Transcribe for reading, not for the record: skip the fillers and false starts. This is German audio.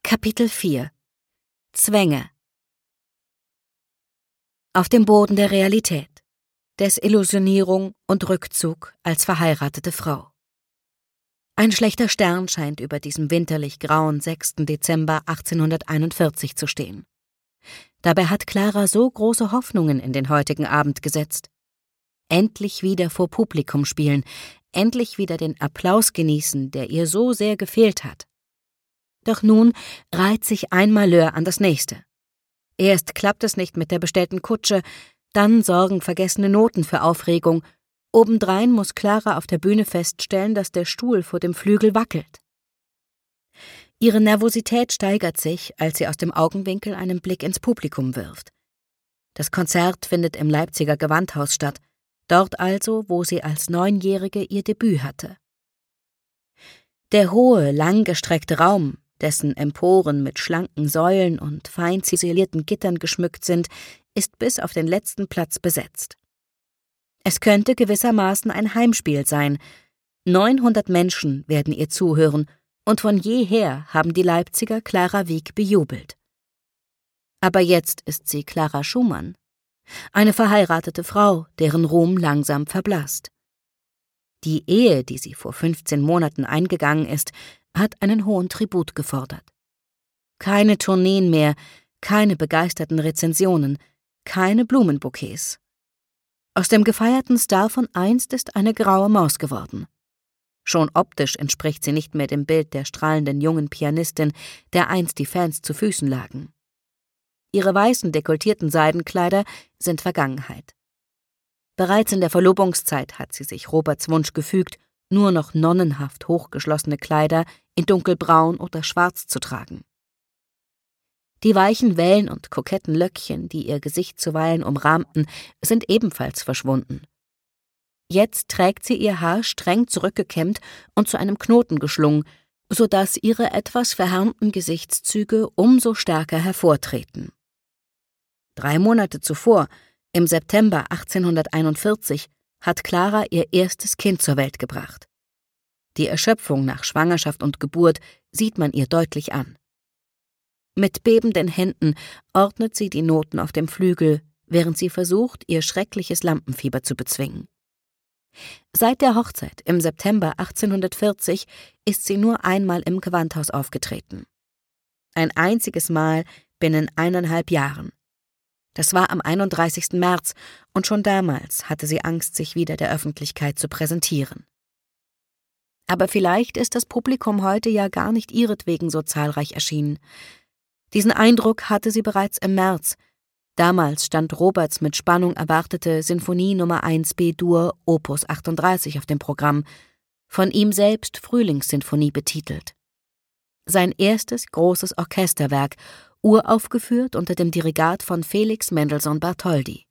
Kapitel 4 Zwänge. Auf dem Boden der Realität, Desillusionierung und Rückzug als verheiratete Frau. Ein schlechter Stern scheint über diesem winterlich grauen 6. Dezember 1841 zu stehen. Dabei hat Clara so große Hoffnungen in den heutigen Abend gesetzt. Endlich wieder vor Publikum spielen, endlich wieder den Applaus genießen, der ihr so sehr gefehlt hat. Doch nun reiht sich ein Malheur an das nächste. Erst klappt es nicht mit der bestellten Kutsche, dann sorgen vergessene Noten für Aufregung. Obendrein muss Clara auf der Bühne feststellen, dass der Stuhl vor dem Flügel wackelt. Ihre Nervosität steigert sich, als sie aus dem Augenwinkel einen Blick ins Publikum wirft. Das Konzert findet im Leipziger Gewandhaus statt, dort also, wo sie als 9-Jährige ihr Debüt hatte. Der hohe, langgestreckte Raum, dessen Emporen mit schlanken Säulen und fein ziselierten Gittern geschmückt sind, ist bis auf den letzten Platz besetzt. Es könnte gewissermaßen ein Heimspiel sein. 900 Menschen werden ihr zuhören, und von jeher haben die Leipziger Clara Wieck bejubelt. Aber jetzt ist sie Clara Schumann, eine verheiratete Frau, deren Ruhm langsam verblasst. Die Ehe, die sie vor 15 Monaten eingegangen ist, hat einen hohen Tribut gefordert. Keine Tourneen mehr, keine begeisterten Rezensionen, keine Blumenbouquets. Aus dem gefeierten Star von einst ist eine graue Maus geworden. Schon optisch entspricht sie nicht mehr dem Bild der strahlenden jungen Pianistin, der einst die Fans zu Füßen lagen. Ihre weißen, dekolletierten Seidenkleider sind Vergangenheit. Bereits in der Verlobungszeit hat sie sich Roberts Wunsch gefügt, nur noch nonnenhaft hochgeschlossene Kleider in dunkelbraun oder schwarz zu tragen. Die weichen Wellen und koketten Löckchen, die ihr Gesicht zuweilen umrahmten, sind ebenfalls verschwunden. Jetzt trägt sie ihr Haar streng zurückgekämmt und zu einem Knoten geschlungen, so dass ihre etwas verhärmten Gesichtszüge umso stärker hervortreten. 3 Monate zuvor, im September 1841, hat Clara ihr erstes Kind zur Welt gebracht. Die Erschöpfung nach Schwangerschaft und Geburt sieht man ihr deutlich an. Mit bebenden Händen ordnet sie die Noten auf dem Flügel, während sie versucht, ihr schreckliches Lampenfieber zu bezwingen. Seit der Hochzeit im September 1840 ist sie nur einmal im Gewandhaus aufgetreten. Ein einziges Mal binnen 1,5 Jahren. Das war am 31. März, und schon damals hatte sie Angst, sich wieder der Öffentlichkeit zu präsentieren. Aber vielleicht ist das Publikum heute ja gar nicht ihretwegen so zahlreich erschienen. Diesen Eindruck hatte sie bereits im März. Damals stand Roberts mit Spannung erwartete Sinfonie Nummer 1 B-Dur Opus 38 auf dem Programm, von ihm selbst Frühlingssinfonie betitelt. Sein erstes großes Orchesterwerk, uraufgeführt unter dem Dirigat von Felix Mendelssohn Bartholdy.